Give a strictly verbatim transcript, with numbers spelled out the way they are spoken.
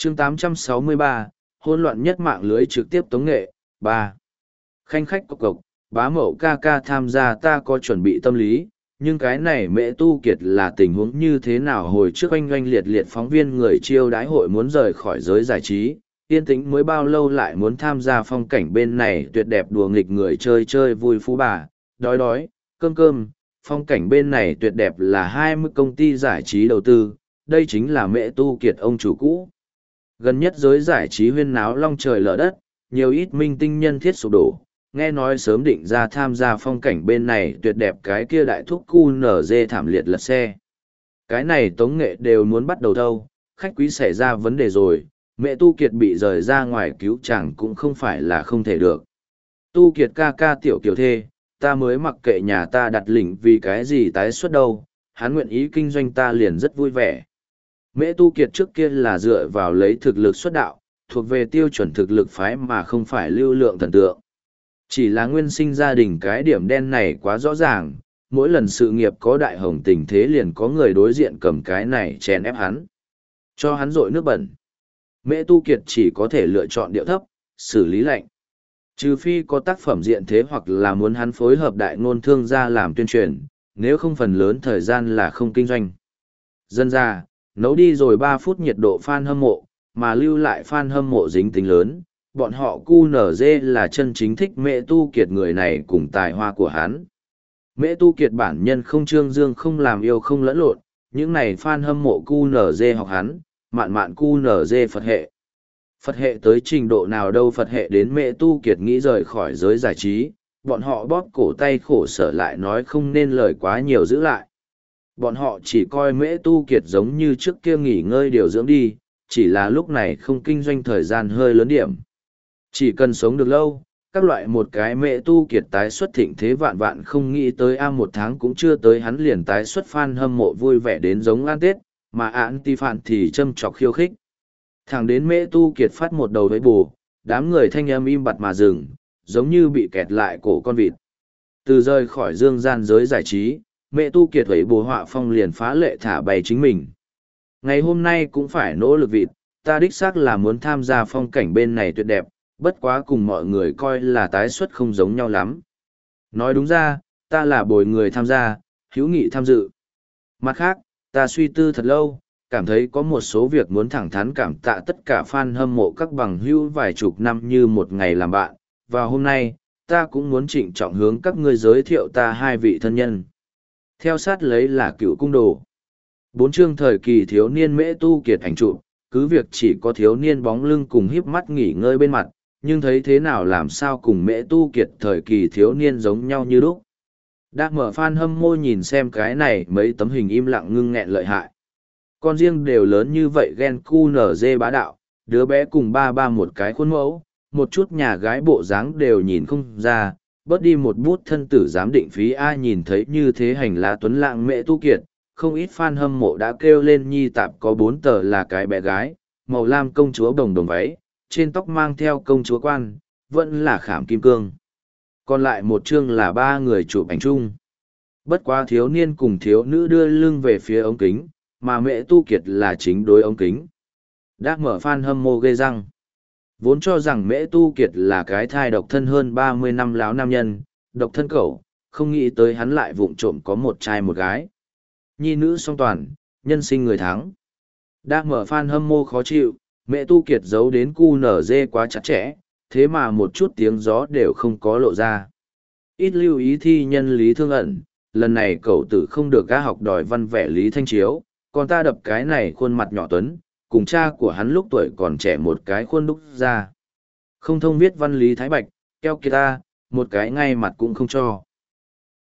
chương tám trăm sáu mươi ba, hỗn loạn nhất mạng lưới trực tiếp tống nghệ, ba. Khanh khách cộc cộc, bá mẫu ca ca tham gia ta có chuẩn bị tâm lý, nhưng cái này mẹ tu kiệt là tình huống như thế nào hồi trước oanh oanh liệt liệt phóng viên người chiêu đái hội muốn rời khỏi giới giải trí, yên tĩnh mới bao lâu lại muốn tham gia phong cảnh bên này tuyệt đẹp đùa nghịch người chơi chơi vui phú bà, đói đói, cơm cơm, phong cảnh bên này tuyệt đẹp là hai mươi công ty giải trí đầu tư, đây chính là mẹ tu kiệt ông chủ cũ. Gần nhất giới giải trí huyên náo long trời lở đất, nhiều ít minh tinh nhân thiết sụp đổ, nghe nói sớm định ra tham gia phong cảnh bên này tuyệt đẹp cái kia đại thúc cu nở dê thảm liệt lật xe. Cái này tống nghệ đều muốn bắt đầu đâu, khách quý xảy ra vấn đề rồi, mẹ Tu Kiệt bị rời ra ngoài cứu chẳng cũng không phải là không thể được. Tu Kiệt ca ca tiểu kiều thê, ta mới mặc kệ nhà ta đặt lỉnh vì cái gì tái xuất đâu, hắn nguyện ý kinh doanh ta liền rất vui vẻ. Mẹ Tu Kiệt trước kia là dựa vào lấy thực lực xuất đạo, thuộc về tiêu chuẩn thực lực phái mà không phải lưu lượng thần tượng. Chỉ là nguyên sinh gia đình cái điểm đen này quá rõ ràng, mỗi lần sự nghiệp có đại hồng tình thế liền có người đối diện cầm cái này chèn ép hắn. Cho hắn rội nước bẩn. Mẹ Tu Kiệt chỉ có thể lựa chọn điệu thấp, xử lý lạnh. Trừ phi có tác phẩm diện thế hoặc là muốn hắn phối hợp đại ngôn thương gia làm tuyên truyền, nếu không phần lớn thời gian là không kinh doanh. Dân ra, nấu đi rồi ba phút nhiệt độ fan hâm mộ, mà lưu lại fan hâm mộ dính tính lớn, bọn họ cu nở dê là chân chính thích Mẹ Tu Kiệt người này cùng tài hoa của hắn. Mẹ Tu Kiệt bản nhân không trương dương không làm yêu không lẫn lộn, những này fan hâm mộ cu nở dê học hắn, mạn mạn cu nở dê Phật hệ. Phật hệ tới trình độ nào đâu Phật hệ đến Mẹ Tu Kiệt nghĩ rời khỏi giới giải trí, bọn họ bóp cổ tay khổ sở lại nói không nên lời quá nhiều giữ lại. Bọn họ chỉ coi Mẹ Tu Kiệt giống như trước kia nghỉ ngơi điều dưỡng đi, chỉ là lúc này không kinh doanh thời gian hơi lớn điểm. Chỉ cần sống được lâu, các loại một cái Mẹ Tu Kiệt tái xuất thịnh thế vạn vạn không nghĩ tới a một tháng cũng chưa tới hắn liền tái xuất fan hâm mộ vui vẻ đến giống ăn Tết, mà anti fan thì châm chọc khiêu khích. Thẳng đến Mẹ Tu Kiệt phát một đầu với bù, đám người thanh âm im bặt mà dừng, giống như bị kẹt lại cổ con vịt. Từ rời khỏi dương gian giới giải trí, Mẹ Tu Kiệt với bù họa phong liền phá lệ thả bày chính mình. Ngày hôm nay cũng phải nỗ lực vịt, ta đích xác là muốn tham gia phong cảnh bên này tuyệt đẹp, bất quá cùng mọi người coi là tái xuất không giống nhau lắm. Nói đúng ra, ta là bồi người tham gia, hữu nghị tham dự. Mặt khác, ta suy tư thật lâu, cảm thấy có một số việc muốn thẳng thắn cảm tạ tất cả fan hâm mộ các bằng hữu vài chục năm như một ngày làm bạn, và hôm nay, ta cũng muốn trịnh trọng hướng các ngươi giới thiệu ta hai vị thân nhân. Theo sát lấy là Cựu Cung Đồ. Bốn chương thời kỳ thiếu niên Mễ Tu Kiệt ảnh chụp, cứ việc chỉ có thiếu niên bóng lưng cùng híp mắt nghỉ ngơi bên mặt, nhưng thấy thế nào làm sao cùng Mễ Tu Kiệt thời kỳ thiếu niên giống nhau như lúc. Đã mở fan hâm mộ nhìn xem cái này mấy tấm hình im lặng ngưng nghẹn lợi hại. Con riêng đều lớn như vậy ghen cu nở dê bá đạo, đứa bé cùng ba ba một cái khuôn mẫu, một chút nhà gái bộ dáng đều nhìn không ra, bớt đi một bút thân tử giám định phí ai nhìn thấy như thế hành lá tuấn lạng Mễ Tu Kiệt, không ít fan hâm mộ đã kêu lên nhi tạp có bốn tờ là cái bé gái, màu lam công chúa đồng đồng váy, trên tóc mang theo công chúa quan, vẫn là khảm kim cương. Còn lại một chương là ba người chụp ảnh chung. Bất quá thiếu niên cùng thiếu nữ đưa lưng về phía ống kính, mà Mễ Tu Kiệt là chính đối ống kính. Đã mở fan hâm mộ ghê răng. Vốn cho rằng Mễ Tu Kiệt là cái thai độc thân hơn ba mươi năm láo nam nhân, độc thân cẩu, không nghĩ tới hắn lại vụng trộm có một trai một gái. Nhi nữ song toàn, nhân sinh người thắng. Đã mở fan hâm mộ khó chịu, Mẹ Tu Kiệt giấu đến cu nở dê quá chặt chẽ, thế mà một chút tiếng gió đều không có lộ ra. Ít lưu ý thi nhân lý thương ẩn, lần này cậu tử không được ca học đòi văn vẻ lý thanh chiếu, còn ta đập cái này khuôn mặt nhỏ tuấn, cùng cha của hắn lúc tuổi còn trẻ một cái khuôn đúc ra. Không thông viết văn lý thái bạch, keo kia ta, một cái ngay mặt cũng không cho.